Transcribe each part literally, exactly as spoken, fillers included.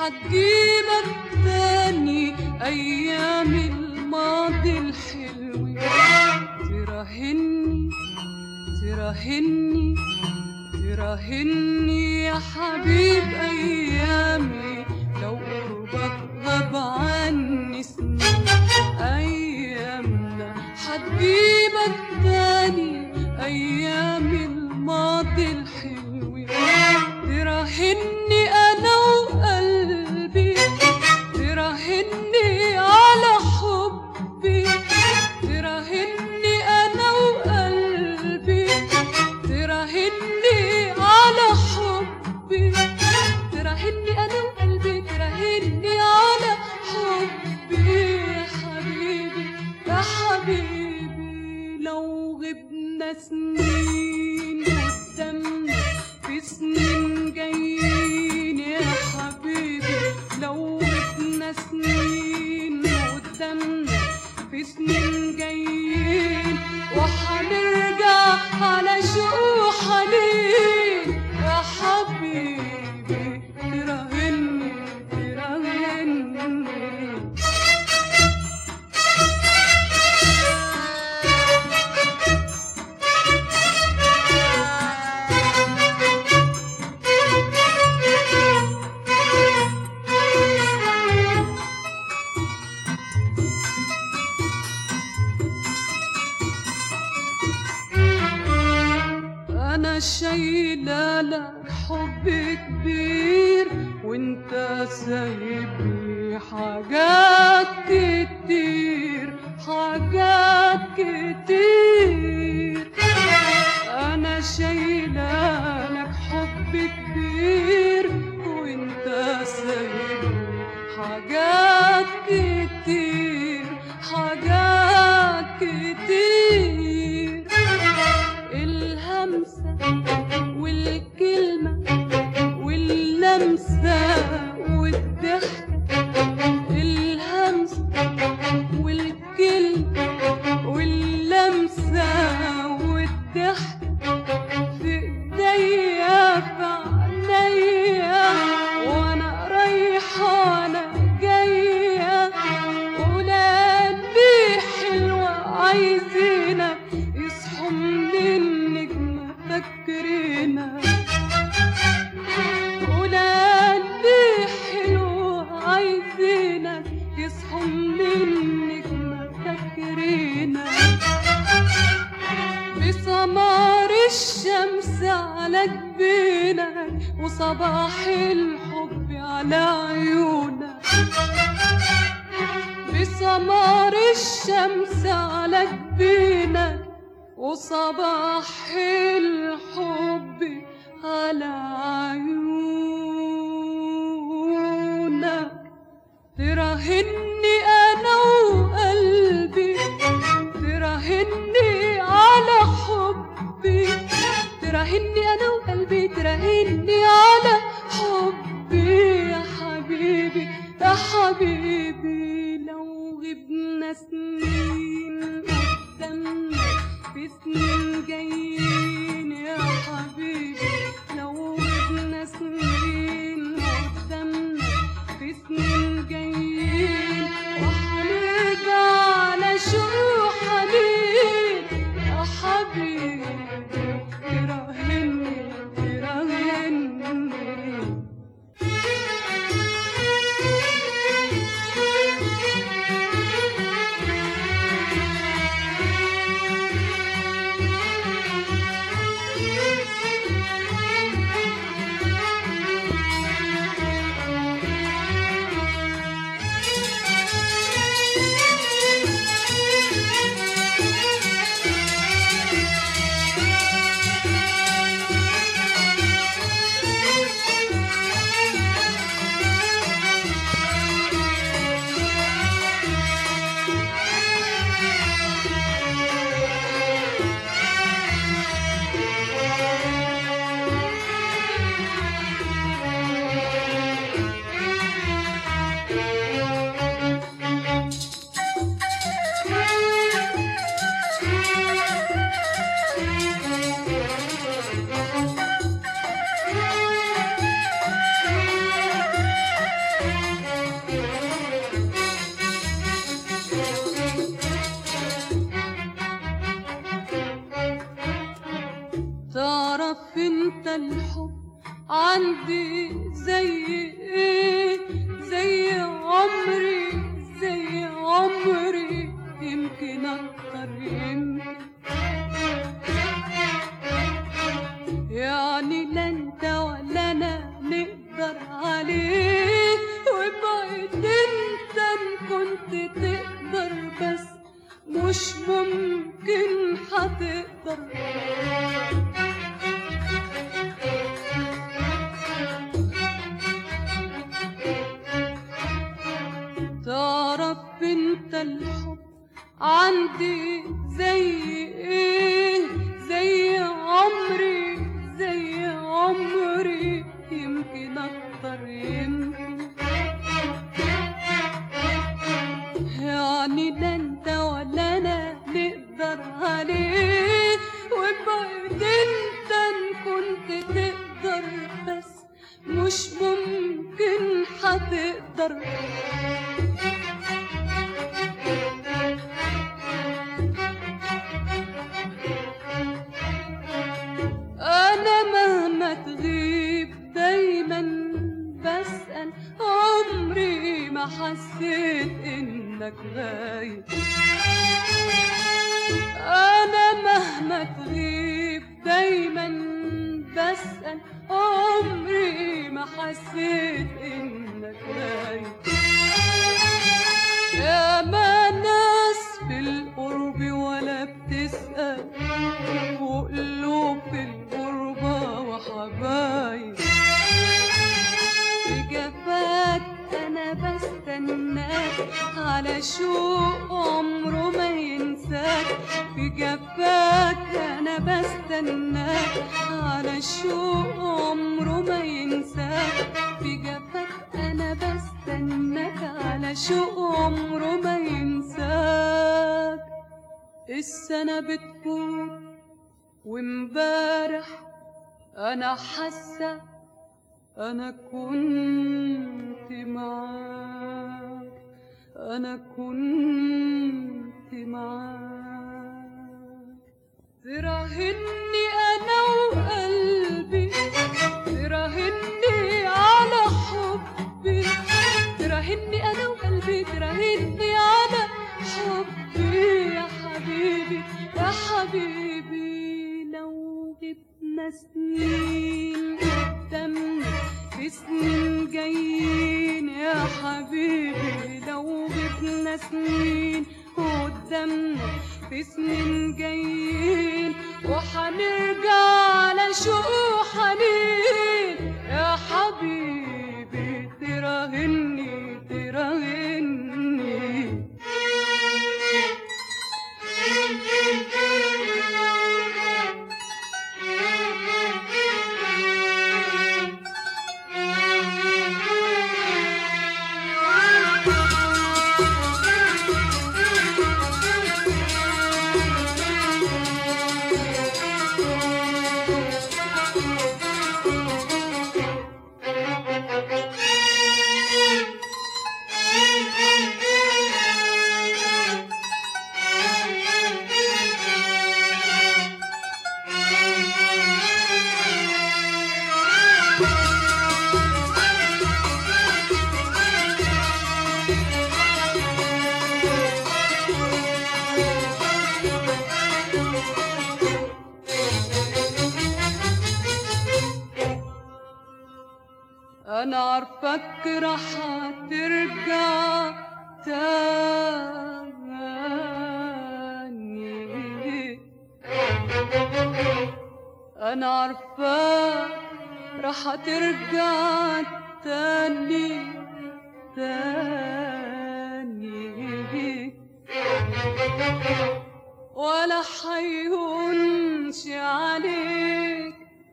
حتجيبك تاني أيام الماضي الحلو، تراهني تراهني تراهني يا حبيب أيامي، لو قربك غاب عني سنين. أيامنا حتجيبك تاني أيام الماضي الحلو، تراهني أنا وقلبي، تراهني على حبي، تراهني أنا وقلبي، تراهني على حبي، تراهني أنا وقلبي، تراهني على حبي. يا حبيبي يا حبيبي لو غبنا سنين قدامنا في سنين جايين، يا حبيبي لو غبنا سنين قدامنا في سنين جايين، وحنرجع على شوق حنين. يا حبيبي تراهني تراهني. أنا شايلة لك حب كبير، وانت سايبني حاجات كتير حاجات كتير. أنا شايلة لك حب كبير، وانت سايبني حاجات كتير حاجات كتير. الهمسة والكلمة واللمسة والضحكة، الهمسة والكلمة واللمسة والضحكة، في ايديا في عينيا وانا رايحة انا جاية. ولادي حلوة عايزينك يصحوا من النجمة فاكرينك. ولادي حلوة عايزينك يصحوا من النجمة فاكرينك. بسمار الشمس على جبينك، وصباح الحب على عيونك. بسمار الشمس على جبينك، وصباح الحب على عيونك. تراهني أنا وقلبي، تراهني على حبي، تراهني أنا وقلبي، تراهني على حبي. يا حبيبي يا حبيبي لو غبنا سنين قدامنا في سنين جايين، يا حبيبي لو غبنا سنين قدامنا في سنين جايين، وحنرجع على شوق حنين. يا حبيبي تراهني تراهني. انت الحب عندي زي ايه، زي عمري زي عمري يمكن اكتر يمكن. يعني لا انت ولا انا نقدر عليه، وابعد انت ان كنت تقدر بس مش ممكن هتقدر. تعرف انت الحب عندي زي ايه، زي عمري زي عمري يمكن اكتر يمكن. يعني لا انت ولا انا نقدر عليه، وابعد انت ان كنت تقدر بس مش ممكن هتقدر. انا مهما تغيب دايما بسأل، عمري ما حسيت انك غايب. انا مهما تغيب دايما بسأل، عمري ما حسيت انك غايب. يا ما ناس في القرب ولا بتسأل، وقلوب في الغربة وحبايب. في جفاك أنا بستناك على شوق عمره ما ينساك. في جفاك أنا بستناك على شوق عمره ما ينساك. في جفاك أنا بستناك على شوق عمره ما ينساك. السنة بتفوت وامبارح أنا حاسة أنا كنت معاك، أنا كنت معاك. تراهني أنا وقلبي، تراهني على حبي، تراهني أنا وقلبي، تراهني على حبي يا حبيبي يا حبيبي. لو جبنا سنين قدامنا في سنين جايين يا حبيبي، لو جبنا سنين قدامنا في سنين جايين، وحنرجع على شوق حنين يا حبيبي. تراهني تراهني أنا عارفك رح ترجع تاني، أنا عارفك رح ترجع تاني تاني، ولا حيهونش عليك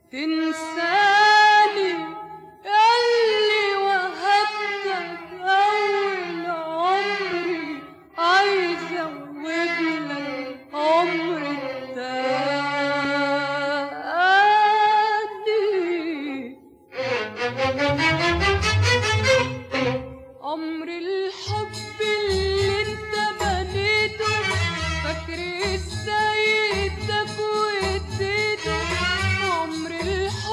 تنساني اللي وهبتك أول عمري. عايزة أزودلك عمر التاني، عمر الحب اللي انت بنيته. فاكر ازاي اداك واديته، عمر الحب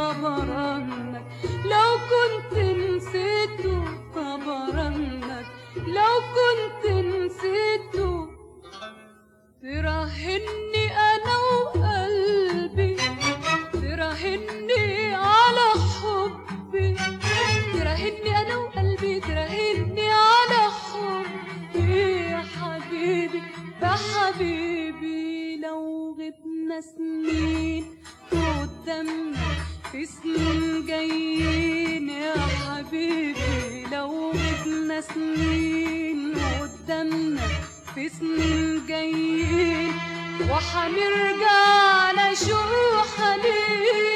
خبر عنك، لو كنت نسيته خبر عنك، لو كنت نسيته. تراهني انا وقلبي، تراهني على حبي، تراهني انا وقلبي، تراهني على حبي يا حبيبي يا حبيبي. لو غبنا سنين قدامنا في سنين جايين يا حبيبي، لو غبنا سنين قدامنا في سنين جايين، وحنرجع نشوف حنين